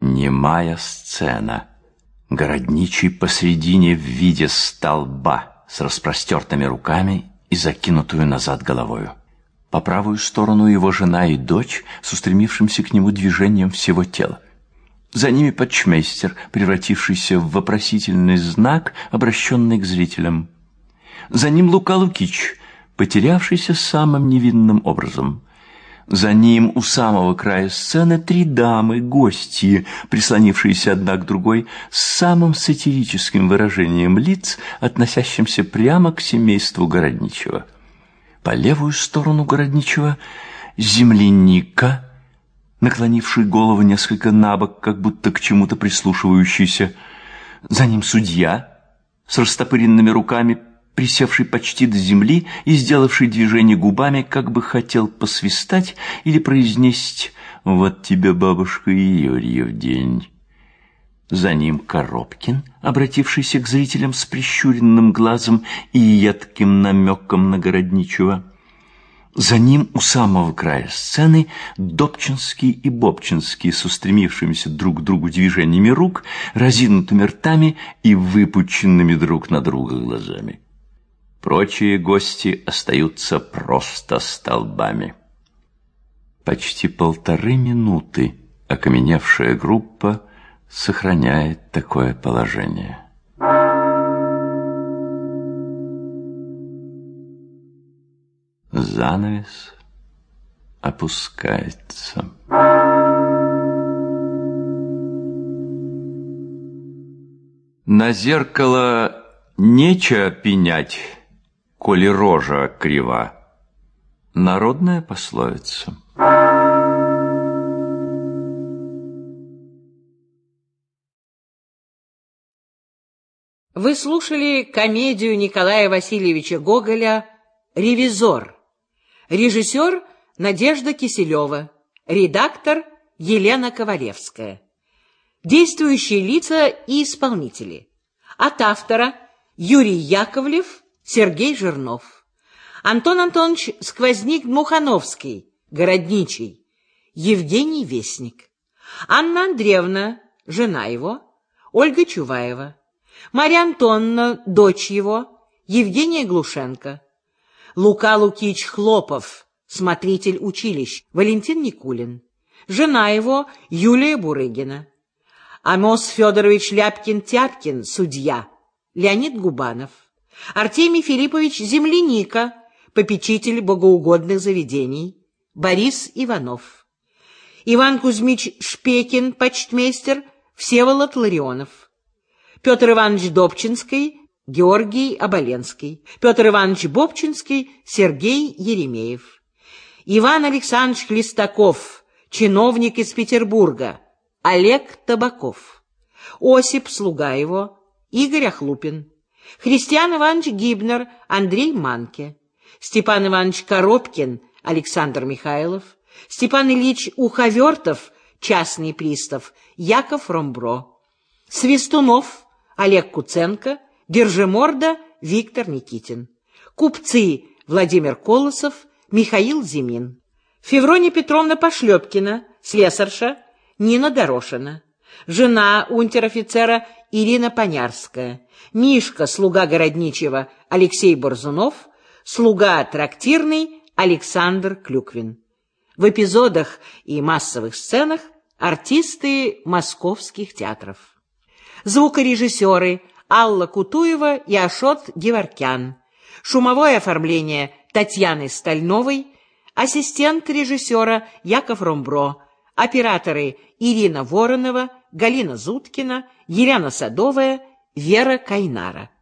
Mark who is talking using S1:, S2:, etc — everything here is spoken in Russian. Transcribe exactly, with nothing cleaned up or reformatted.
S1: Немая сцена. Городничий посредине в виде столба с распростертыми руками и закинутую назад головою. По правую сторону его жена и дочь с устремившимся к нему движением всего тела. За ними почмейстер, превратившийся в вопросительный знак, обращенный к зрителям. За ним Лука Лукич, потерявшийся самым невинным образом. За ним у самого края сцены три дамы, гости, прислонившиеся одна к другой, с самым сатирическим выражением лиц, относящимся прямо к семейству Городничего. По левую сторону Городничего земляника, наклонивший голову несколько набок, как будто к чему-то прислушивающийся. За ним судья с растопыренными руками, присевший почти до земли и сделавший движение губами, как бы хотел посвистать или произнести «Вот тебе, бабушка, и Юрьев день». За ним Коробкин, обратившийся к зрителям с прищуренным глазом и едким намеком на Городничего. За ним у самого края сцены Добчинский и Бобчинский с устремившимися друг к другу движениями рук, разинутыми ртами и выпученными друг на друга глазами. Прочие гости остаются просто столбами. Почти полторы минуты окаменевшая группа сохраняет такое положение. Занавес опускается. На зеркало нечего пенять, коли рожа крива. Народная пословица.
S2: Вы слушали комедию Николая Васильевича Гоголя «Ревизор». Режиссер Надежда Киселева. Редактор Елена Ковалевская. Действующие лица и исполнители. От автора Юрий Яковлев, Сергей Жирнов. Антон Антонович Сквозник-Дмухановский, Городничий. Евгений Вестник. Анна Андреевна, жена его. Ольга Чуваева. Марья Антоновна, дочь его. Евгения Глушенко. Лука Лукич Хлопов, смотритель училищ. Валентин Никулин. Жена его Юлия Бурыгина. Амос Федорович Ляпкин-Тяпкин, судья. Леонид Губанов. Артемий Филиппович Земляника, попечитель богоугодных заведений. Борис Иванов. Иван Кузьмич Шпекин, почтмейстер. Всеволод Ларионов. Петр Иванович Добчинский, Георгий Оболенский. Петр Иванович Бобчинский, Сергей Еремеев. Иван Александрович Хлестаков, чиновник из Петербурга. Олег Табаков. Осип, слуга его. Игорь Охлупин. Христиан Иванович Гибнер, Андрей Манке. Степан Иванович Коробкин, Александр Михайлов. Степан Ильич Уховертов, частный пристав, Яков Ромбро. Свистунов, Олег Куценко. Держиморда, Виктор Никитин. Купцы Владимир Колосов, Михаил Зимин. Феврония Петровна Пошлепкина, слесарша, Нина Дорошина. Жена унтер-офицера Ирина Понярская. Мишка, слуга Городничего, Алексей Борзунов. Слуга трактирный Александр Клюквин. В эпизодах и массовых сценах артисты московских театров. Звукорежиссеры Алла Кутуева и Ашот Геворкян. Шумовое оформление Татьяны Стальновой. Ассистент режиссера Яков Ромбро. Операторы Ирина Воронова, Галина Зуткина, Елена Садовая, Вера Кайнара.